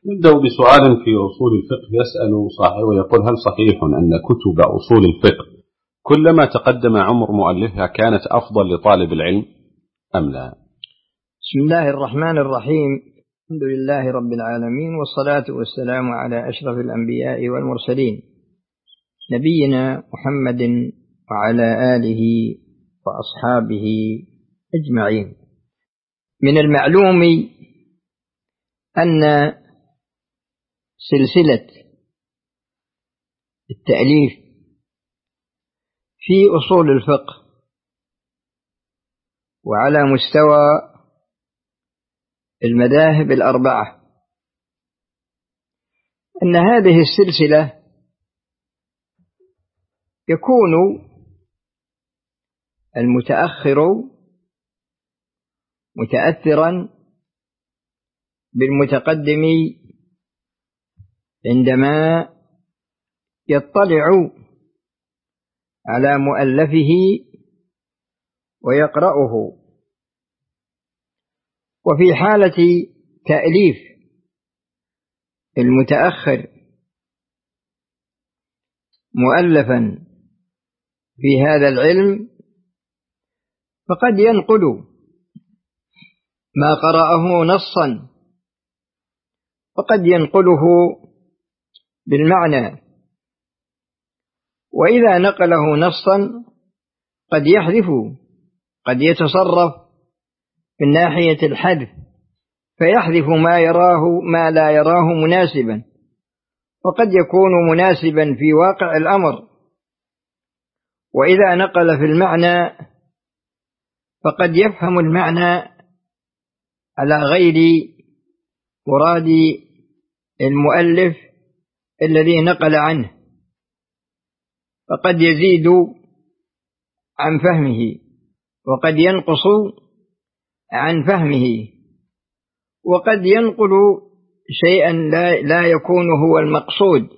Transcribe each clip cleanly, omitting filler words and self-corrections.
نبدأ بسؤال في أصول الفقه. يسأل صاحب ويقول: هل صحيح أن كتب أصول الفقه كلما تقدم عمر مؤلفها كانت أفضل لطالب العلم أم لا؟ بسم الله الرحمن الرحيم. الحمد لله رب العالمين، والصلاة والسلام على أشرف الأنبياء والمرسلين، نبينا محمد وعلى آله وأصحابه أجمعين. من المعلوم أن سلسلة التأليف في أصول الفقه وعلى مستوى المذاهب الأربعة، أن هذه السلسلة يكون المتأخر متأثرا بالمتقدم عندما يطلع على مؤلفه ويقرأه. وفي حالة تأليف المتأخر مؤلفا في هذا العلم فقد ينقل ما قرأه نصا، وقد ينقله بالمعنى، وإذا نقله نصا قد يحذف، قد يتصرف من ناحية الحذف فيحذف ما لا يراه مناسبا، وقد يكون مناسبا في واقع الأمر. وإذا نقل في المعنى فقد يفهم المعنى على غير مراد المؤلف الذي نقل عنه، فقد يزيد عن فهمه وقد ينقص عن فهمه، وقد ينقل شيئا لا يكون هو المقصود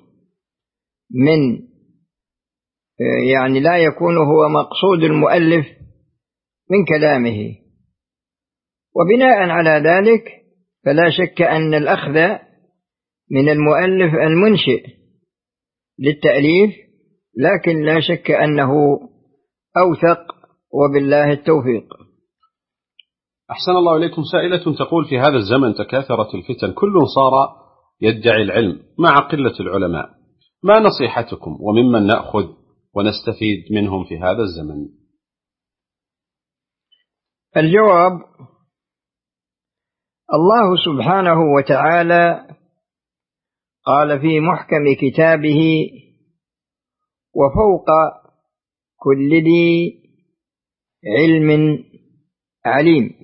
لا يكون هو مقصود المؤلف من كلامه. وبناء على ذلك فلا شك أن الأخذ من المؤلف المنشئ للتأليف، لكن لا شك أنه أوثق، وبالله التوفيق. أحسن الله إليكم. سائلة تقول: في هذا الزمن تكاثرت الفتن، كل صار يدعي العلم مع قلة العلماء، ما نصيحتكم وممن نأخذ ونستفيد منهم في هذا الزمن؟ الجواب: الله سبحانه وتعالى قال في محكم كتابه: وفوق كل ذي علم عليم.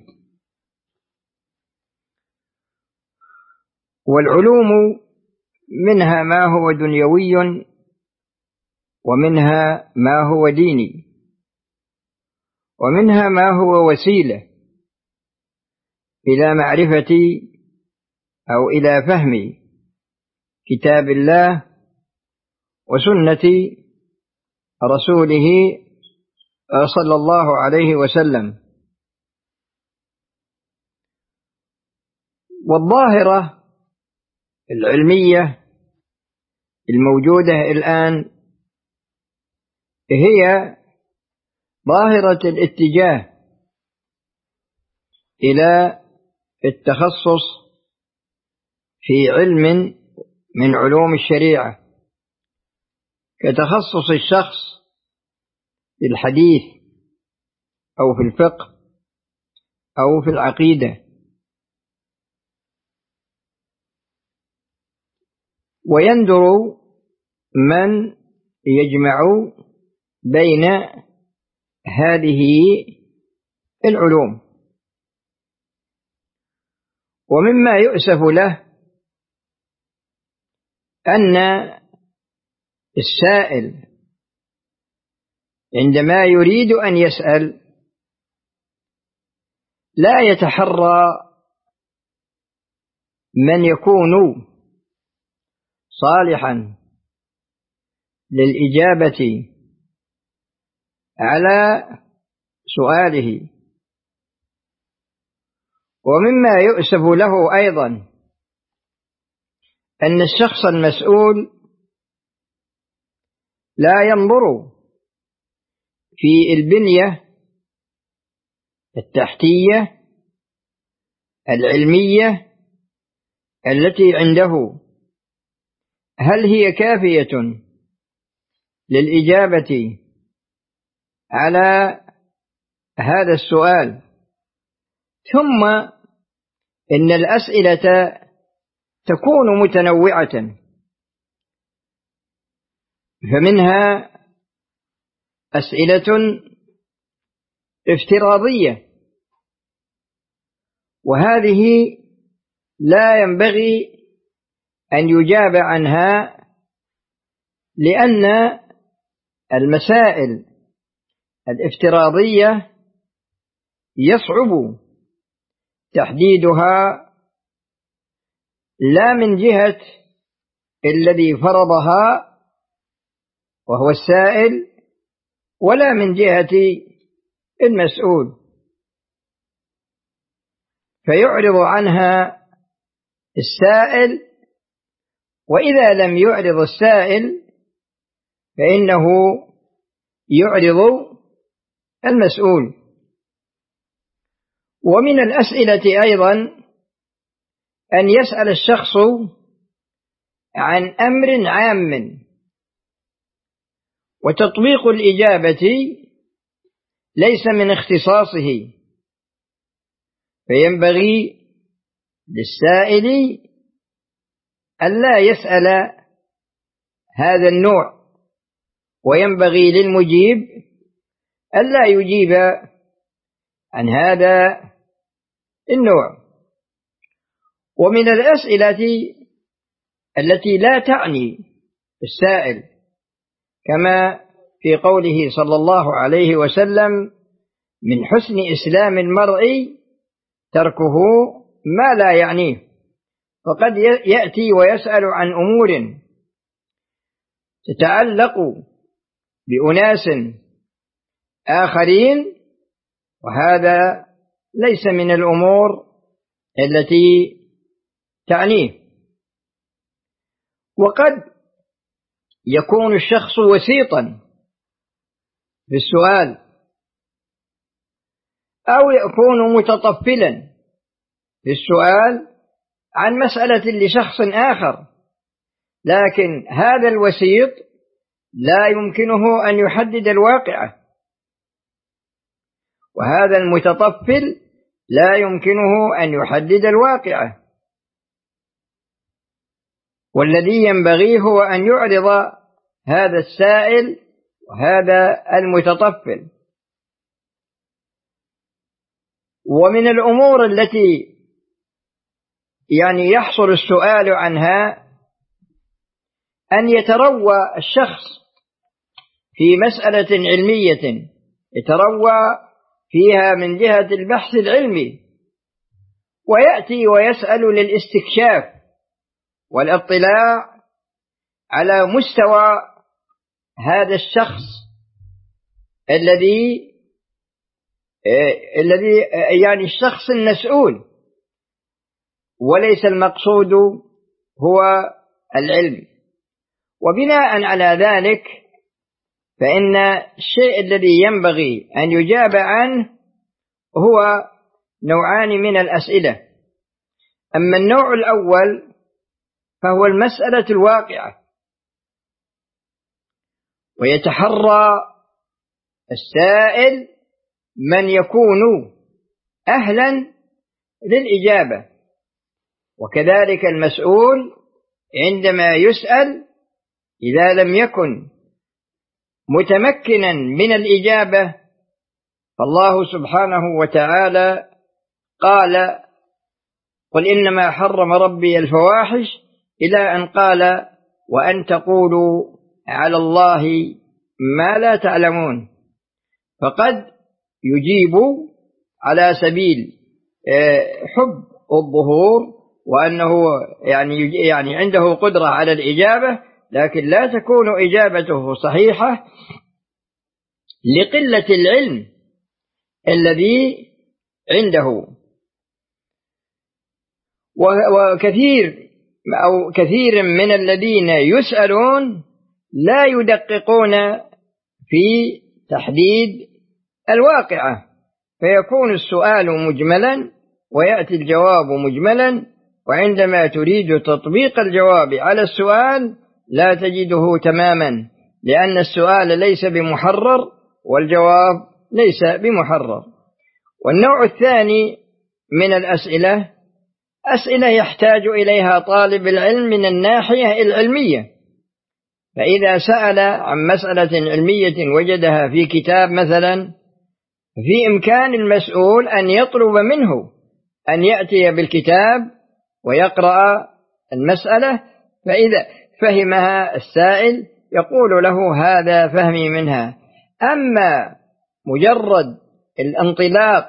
والعلوم منها ما هو دنيوي ومنها ما هو ديني، ومنها ما هو وسيلة إلى معرفة أو إلى فهم كتاب الله وسنة رسوله صلى الله عليه وسلم. والظاهرة العلمية الموجودة الآن هي ظاهرة الاتجاه إلى التخصص في علم من علوم الشريعة، كتخصص الشخص في الحديث أو في الفقه أو في العقيدة. ويندر من يجمع بين هذه العلوم. ومما يؤسف له أن السائل عندما يريد أن يسأل لا يتحرى من يكون صالحا للإجابة على سؤاله. ومما يؤسف له أيضا أن الشخص المسؤول لا ينظر في البنية التحتية العلمية التي عنده، هل هي كافية للإجابة على هذا السؤال؟ ثم إن الأسئلة تكون متنوعة، فمنها أسئلة افتراضية، وهذه لا ينبغي أن يجاب عنها، لأن المسائل الافتراضية يصعب تحديدها لا من جهة الذي فرضها وهو السائل، ولا من جهة المسؤول، فيعرض عنها السائل، وإذا لم يعرض السائل فإنه يعرض المسؤول. ومن الأسئلة أيضا أن يسأل الشخص عن أمر عام، وتطبيق الإجابة ليس من اختصاصه، فينبغي للسائل ألا يسأل هذا النوع، وينبغي للمجيب ألا يجيب عن هذا النوع. ومن الأسئلة التي لا تعني السائل، كما في قوله صلى الله عليه وسلم: من حسن إسلام المرء تركه ما لا يعنيه، فقد يأتي ويسأل عن أمور تتعلق بأناس آخرين، وهذا ليس من الأمور التي تعنيه. وقد يكون الشخص وسيطا في السؤال، أو يكون متطفلا في السؤال عن مسألة لشخص آخر، لكن هذا الوسيط لا يمكنه أن يحدد الواقعة، وهذا المتطفل لا يمكنه أن يحدد الواقعة، والذي ينبغي هو أن يعرض هذا السائل وهذا المتطفل. ومن الأمور التي يحصل السؤال عنها أن يتروى الشخص في مسألة علمية، يتروى فيها من جهة البحث العلمي، ويأتي ويسأل للاستكشاف والاطلاع على مستوى هذا الشخص الذي الشخص المسؤول، وليس المقصود هو العلم. وبناء على ذلك فإن الشيء الذي ينبغي أن يجاب عنه هو نوعان من الأسئلة. أما النوع الأول فهو المسألة الواقعة، ويتحرى السائل من يكون أهلا للإجابة، وكذلك المسؤول عندما يسأل إذا لم يكن متمكنا من الإجابة، فالله سبحانه وتعالى قال: قل إنما حرم ربي الفواحش، إلى أن قال: وأن تقولوا على الله ما لا تعلمون. فقد يجيب على سبيل حب الظهور، وأنه عنده قدرة على الإجابة، لكن لا تكون إجابته صحيحة لقلة العلم الذي عنده. وكثير أو كثير من الذين يسألون لا يدققون في تحديد الواقعة، فيكون السؤال مجملا ويأتي الجواب مجملا، وعندما تريد تطبيق الجواب على السؤال لا تجده تماما، لأن السؤال ليس بمحرر والجواب ليس بمحرر. والنوع الثاني من الأسئلة أسئلة يحتاج إليها طالب العلم من الناحية العلمية، فإذا سأل عن مسألة علمية وجدها في كتاب مثلا، في إمكان المسؤول أن يطلب منه أن يأتي بالكتاب ويقرأ المسألة، فإذا فهمها السائل يقول له هذا فهمي منها. أما مجرد الانطلاق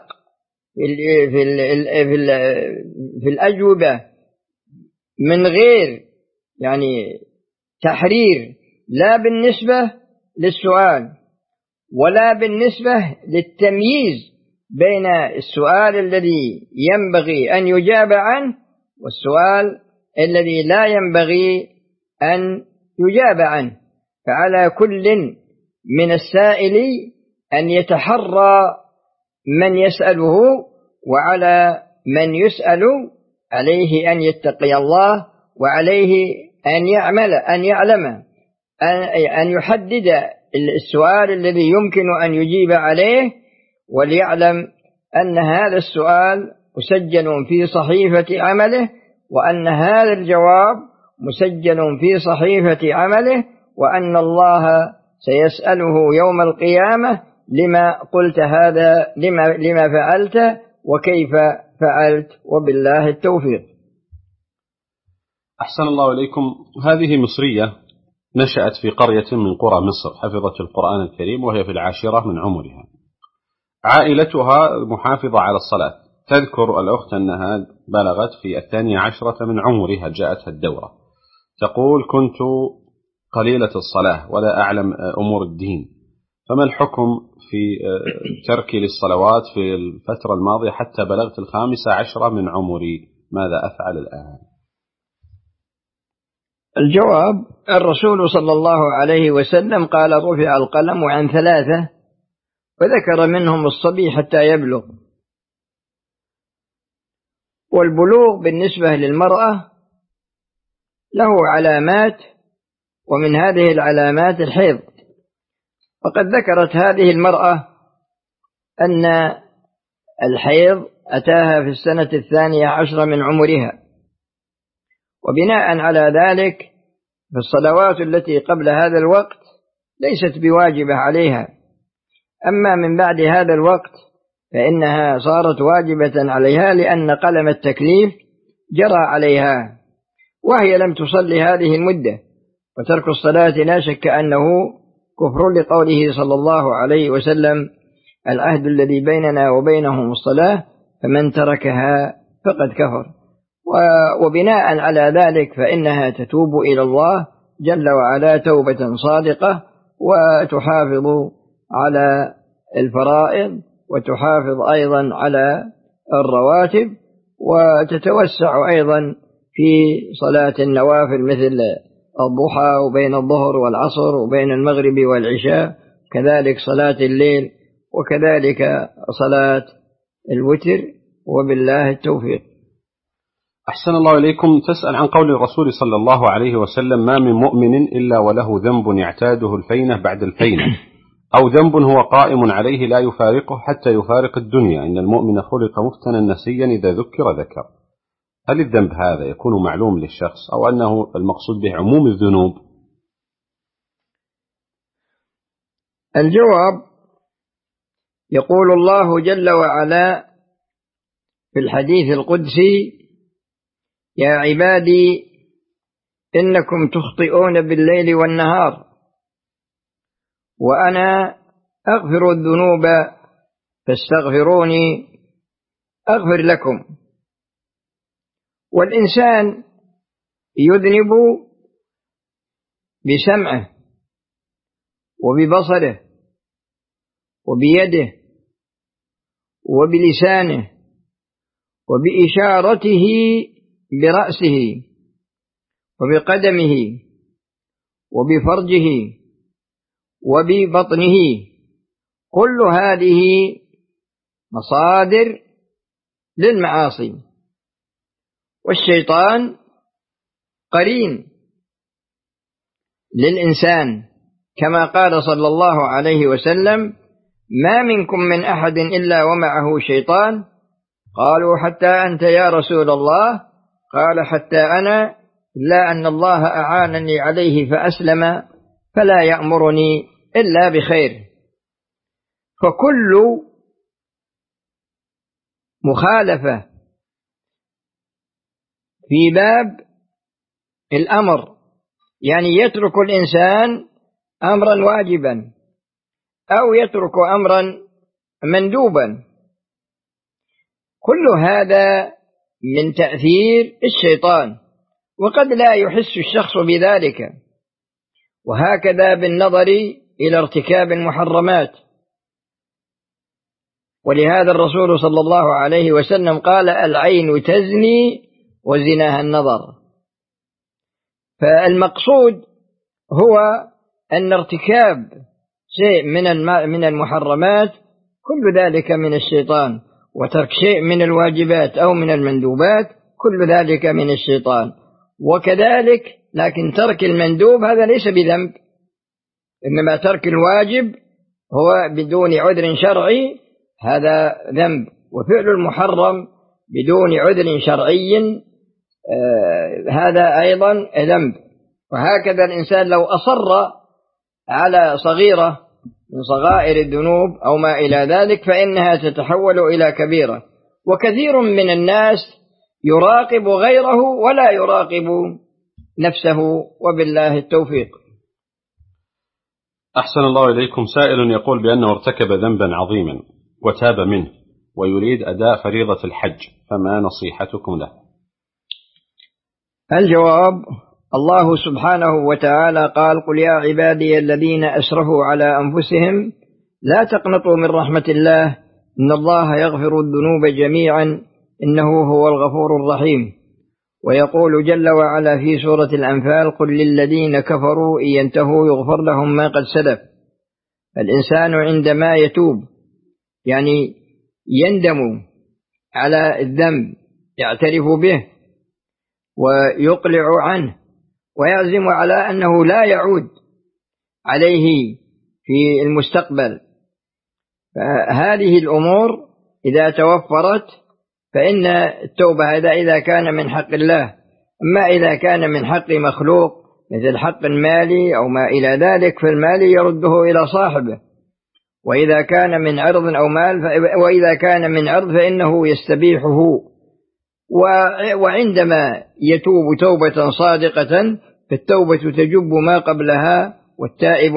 في الأجوبة من غير يعني تحرير، لا بالنسبة للسؤال ولا بالنسبة للتمييز بين السؤال الذي ينبغي أن يجاب عنه والسؤال الذي لا ينبغي أن يجاب عنه، فعلى كل من السائل أن يتحرى من يسأله، وعلى من يسأل عليه أن يتقي الله، وعليه أن يعلم أن يحدد السؤال الذي يمكن أن يجيب عليه، وليعلم أن هذا السؤال مسجل في صحيفة عمله، وأن هذا الجواب مسجل في صحيفة عمله، وأن الله سيسأله يوم القيامة لما قلت هذا، لما فعلت وكيف فعلت، وبالله التوفيق. أحسن الله إليكم. هذه مصرية نشأت في قرية من قرى مصر، حفظت القرآن الكريم وهي في 10 من عمرها. عائلتها محافظة على الصلاة. تذكر الأخت أنها بلغت في 12 من عمرها جاءتها الدورة. تقول كنت قليلة الصلاة ولا أعلم أمور الدين، فما الحكم في تركي للصلوات في الفترة الماضية حتى بلغت 15 من عمري؟ ماذا أفعل الآن؟ الجواب: الرسول صلى الله عليه وسلم قال رفع القلم عن 3، وذكر منهم الصبي حتى يبلغ. والبلوغ بالنسبة للمرأة له علامات، ومن هذه العلامات الحيض. وقد ذكرت هذه المرأة أن الحيض أتاها في السنة 12 من عمرها، وبناء على ذلك فالصلوات التي قبل هذا الوقت ليست بواجبة عليها، أما من بعد هذا الوقت فإنها صارت واجبة عليها، لأن قلم التكليف جرى عليها، وهي لم تصلي هذه المدة. وترك الصلاة لا شك أنه كفر، لقوله صلى الله عليه وسلم: العهد الذي بيننا وبينهم الصلاة، فمن تركها فقد كفر. وبناء على ذلك فإنها تتوب إلى الله جل وعلا توبة صادقة، وتحافظ على الفرائض، وتحافظ أيضا على الرواتب، وتتوسع أيضا في صلاة النوافل مثل الضحى وبين الظهر والعصر وبين المغرب والعشاء، كذلك صلاة الليل، وكذلك صلاة الوتر، وبالله التوفيق. أحسن الله إليكم. تسأل عن قول الرسول صلى الله عليه وسلم: ما من مؤمن إلا وله ذنب يعتاده الفينة بعد الفينة، أو ذنب هو قائم عليه لا يفارقه حتى يفارق الدنيا، إن المؤمن خلق مفتنا نسيا إذا ذكر. هل الذنب هذا يكون معلوم للشخص، أو أنه المقصود به عموم الذنوب؟ الجواب: يقول الله جل وعلا في الحديث القدسي: يا عبادي إنكم تخطئون بالليل والنهار وأنا أغفر الذنوب فاستغفروني أغفر لكم. والإنسان يذنب بسمعه وببصره وبيده وبلسانه وبإشارته برأسه، وبقدمه وبفرجه وببطنه، كل هذه مصادر للمعاصي. والشيطان قرين للإنسان، كما قال صلى الله عليه وسلم: ما منكم من أحد إلا ومعه شيطان. قالوا: حتى أنت يا رسول الله؟ قال: حتى أنا، إلا أن الله أعانني عليه فأسلم، فلا يأمرني إلا بخير. فكل مخالفة في باب الأمر، يعني يترك الإنسان أمرا واجبا أو يترك أمرا مندوبا، كل هذا من تأثير الشيطان، وقد لا يحس الشخص بذلك. وهكذا بالنظر إلى ارتكاب المحرمات. ولهذا الرسول صلى الله عليه وسلم قال: العين تزني وزناها النظر. فالمقصود هو أن ارتكاب شيء من المحرمات كل ذلك من الشيطان، وترك شيء من الواجبات أو من المندوبات كل ذلك من الشيطان. وكذلك لكن ترك المندوب هذا ليس بذنب، إنما ترك الواجب هو بدون عذر شرعي هذا ذنب، وفعل المحرم بدون عذر شرعي هذا أيضا ذنب. وهكذا الإنسان لو أصر على صغيرة من صغائر الذنوب أو ما إلى ذلك فإنها تتحول إلى كبيرة. وكثير من الناس يراقب غيره ولا يراقب نفسه، وبالله التوفيق. أحسن الله إليكم. سائل يقول بأنه ارتكب ذنبا عظيما وتاب منه ويريد أداء فريضة الحج، فما نصيحتكم له؟ الجواب: الله سبحانه وتعالى قال: قل يا عبادي الذين أسرفوا على أنفسهم لا تقنطوا من رحمة الله إن الله يغفر الذنوب جميعا إنه هو الغفور الرحيم. ويقول جل وعلا في سورة الأنفال: قل للذين كفروا إن ينتهوا يغفر لهم ما قد سلف. الإنسان عندما يتوب يعني يندم على الذنب، يعترف به ويقلع عنه ويعزم على أنه لا يعود عليه في المستقبل، فهذه الأمور إذا توفرت فإن التوبة هذا إذا كان من حق الله. أما إذا كان من حق مخلوق مثل حق المالي أو ما إلى ذلك فالمال يرده إلى صاحبه، وإذا كان من عرض أو مال وإذا كان من عرض فإنه يستبيحه. وعندما يتوب توبة صادقة فالتوبة تجب ما قبلها، والتائب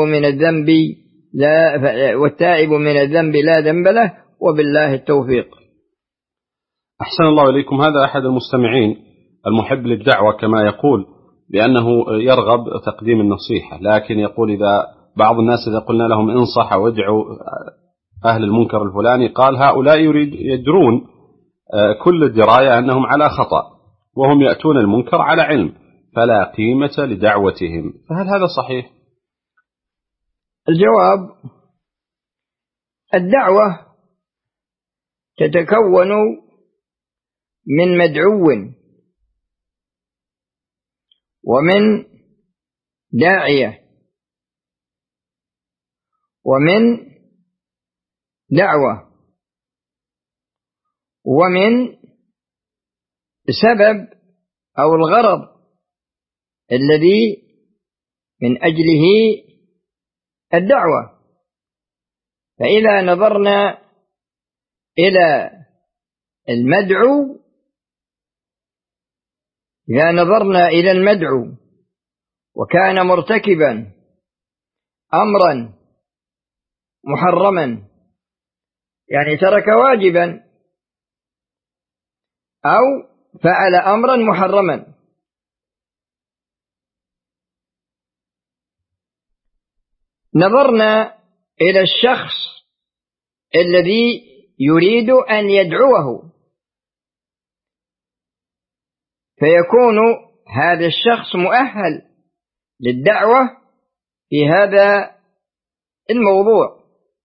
من الذنب لا ذنب له، وبالله التوفيق. أحسن الله إليكم. هذا أحد المستمعين المحب للدعوة كما يقول، لأنه يرغب تقديم النصيحة، لكن يقول إذا بعض الناس إذا قلنا لهم انصحوا وادعوا أهل المنكر الفلاني قال هؤلاء يدرون كل الدراية أنهم على خطأ وهم يأتون المنكر على علم، فلا قيمة لدعوتهم، فهل هذا صحيح؟ الجواب: الدعوة تتكون من مدعو ومن داعية ومن دعوة ومن سبب أو الغرض الذي من أجله الدعوة. فإذا نظرنا إلى المدعو وكان مرتكبا أمرا محرما يعني ترك واجبا أو فعل أمرا محرما، نظرنا إلى الشخص الذي يريد أن يدعوه، فيكون هذا الشخص مؤهل للدعوة في هذا الموضوع.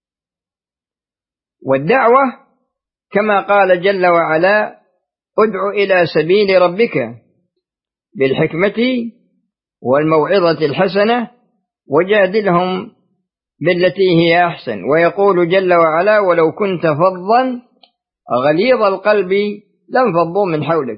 والدعوة كما قال جل وعلا: ادع إلى سبيل ربك بالحكمة والموعظة الحسنة وجادلهم بالتي هي أحسن. ويقول جل وعلا: ولو كنت فظا غليظ القلب لانفضوا من حولك.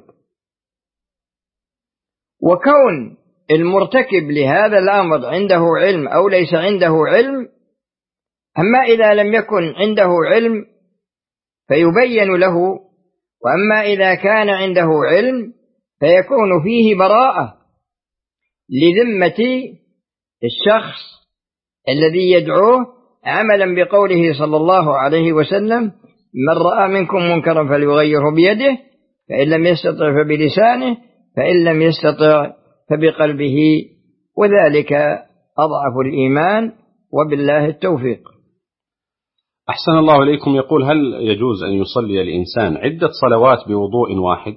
وكون المرتكب لهذا الأمر عنده علم أو ليس عنده علم، أما إذا لم يكن عنده علم فيبين له، وأما إذا كان عنده علم فيكون فيه براءة لذمة الشخص الذي يدعوه، عملا بقوله صلى الله عليه وسلم: من رأى منكم منكرا فليغيره بيده، فإن لم يستطع فبلسانه، فإن لم يستطع فبقلبه، وذلك أضعف الإيمان، وبالله التوفيق. أحسن الله إليكم. يقول: هل يجوز أن يصلي الإنسان عدة صلوات بوضوء واحد؟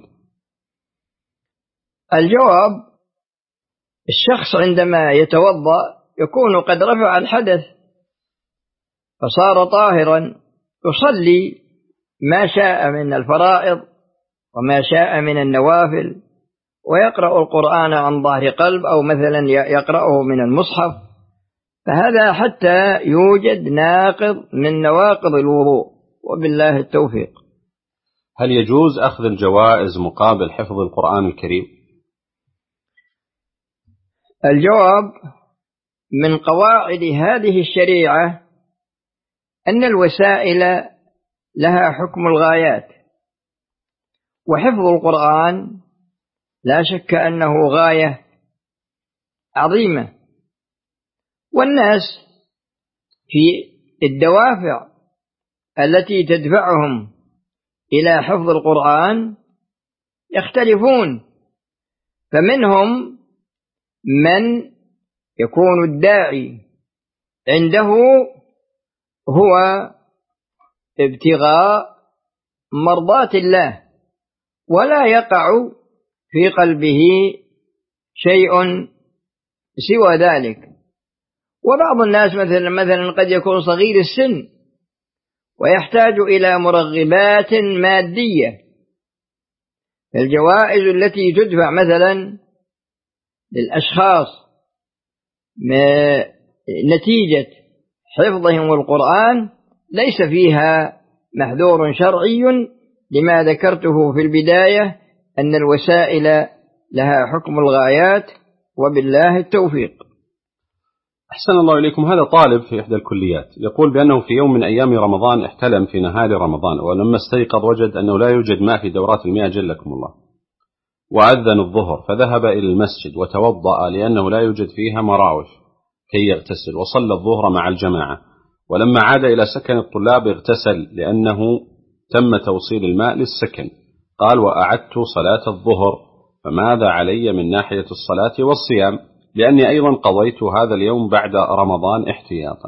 الجواب: الشخص عندما يتوضأ يكون قد رفع الحدث فصار طاهرا، يصلي ما شاء من الفرائض وما شاء من النوافل، ويقرأ القرآن عن ظهر قلب أو مثلا يقرأه من المصحف، فهذا حتى يوجد ناقض من نواقض الوضوء، وبالله التوفيق. هل يجوز أخذ الجوائز مقابل حفظ القرآن الكريم؟ الجواب: من قواعد هذه الشريعة أن الوسائل لها حكم الغايات، وحفظ القرآن لا شك أنه غاية عظيمة، والناس في الدوافع التي تدفعهم إلى حفظ القرآن يختلفون، فمنهم من يكون الداعي عنده هو ابتغاء مرضات الله ولا يقع في قلبه شيء سوى ذلك. وبعض الناس مثلا قد يكون صغير السن ويحتاج إلى مرغبات مادية. الجوائز التي تدفع مثلا للأشخاص نتيجة حفظهم القرآن ليس فيها محذور شرعي، لما ذكرته في البداية أن الوسائل لها حكم الغايات، وبالله التوفيق. أحسن الله إليكم. هذا طالب في إحدى الكليات يقول بأنه في يوم من أيام رمضان احتلم في نهار رمضان، ولما استيقظ وجد أنه لا يوجد ماء في دورات المياه جلكم الله، وأذن الظهر فذهب إلى المسجد وتوضأ لأنه لا يوجد فيها مراوح كي يغتسل، وصلى الظهر مع الجماعة، ولما عاد إلى سكن الطلاب اغتسل لأنه تم توصيل الماء للسكن. قال: وأعدت صلاة الظهر، فماذا علي من ناحية الصلاة والصيام، لأني أيضا قضيت هذا اليوم بعد رمضان احتياطا؟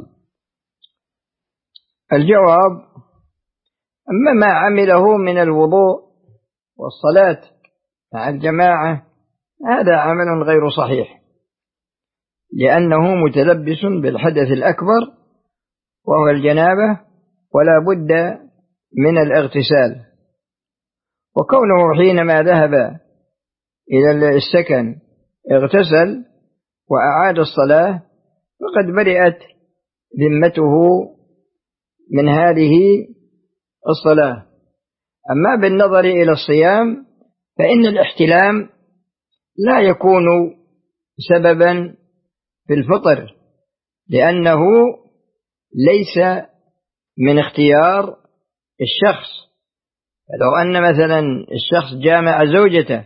الجواب: أما ما عمله من الوضوء والصلاة مع الجماعة هذا عمل غير صحيح، لأنه متلبس بالحدث الأكبر وهو الجنابة، ولا بد من الاغتسال. وكونه حينما ذهب إلى السكن اغتسل وأعاد الصلاة فقد برئت ذمته من هذه الصلاة. أما بالنظر إلى الصيام فإن الاحتلام لا يكون سببا في الفطر، لأنه ليس من اختيار الشخص. لو أن مثلا الشخص جامع زوجته،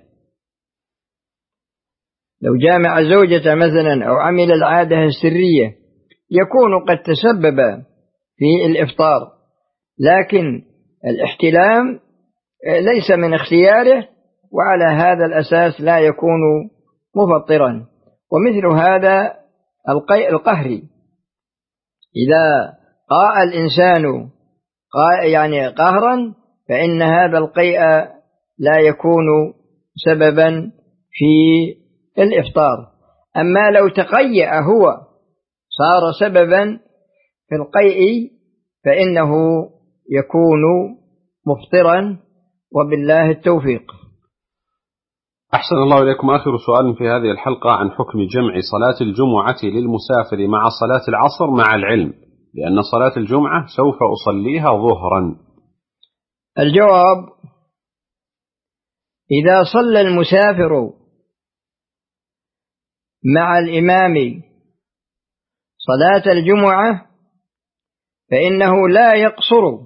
لو جامع زوجته مثلا أو عمل العادة السرية يكون قد تسبب في الإفطار، لكن الاحتلام ليس من اختياره، وعلى هذا الأساس لا يكون مفطرا. ومثل هذا القيء القهري، إذا قاء الإنسان يعني قهرا فإن هذا القيء لا يكون سببا في الإفطار. أما لو تقيأ هو صار سببا في القيء فإنه يكون مفطرا، وبالله التوفيق. أحسن الله إليكم. آخر سؤال في هذه الحلقة عن حكم جمع صلاة الجمعة للمسافر مع صلاة العصر مع العلم لأن صلاة الجمعة سوف أصليها ظهرا. الجواب: إذا صلى المسافر مع الإمام صلاة الجمعة فإنه لا يقصر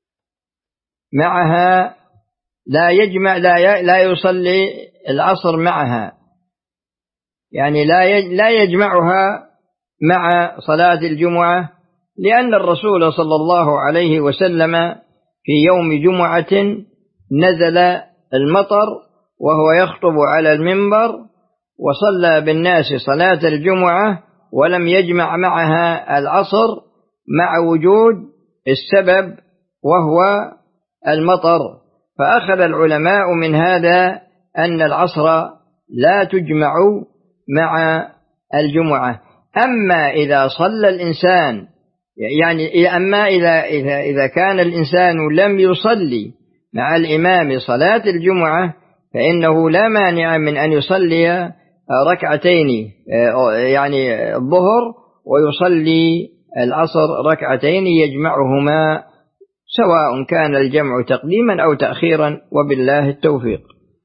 معها، لا يجمع، لا يصلي العصر معها، يعني لا يجمعها مع صلاة الجمعة، لأن الرسول صلى الله عليه وسلم في يوم جمعة نزل المطر وهو يخطب على المنبر وصلى بالناس صلاة الجمعة ولم يجمع معها العصر مع وجود السبب وهو المطر. فأخذ العلماء من هذا أن العصر لا تجمع مع الجمعة. أما إذا صلى الإنسان، يعني أما إذا كان الإنسان لم يصلي مع الإمام صلاة الجمعة فإنه لا مانع من أن يصلي ركعتين، يعني الظهر ويصلي العصر ركعتين يجمعهما، سواء كان الجمع تقديما أو تأخيرا، وبالله التوفيق.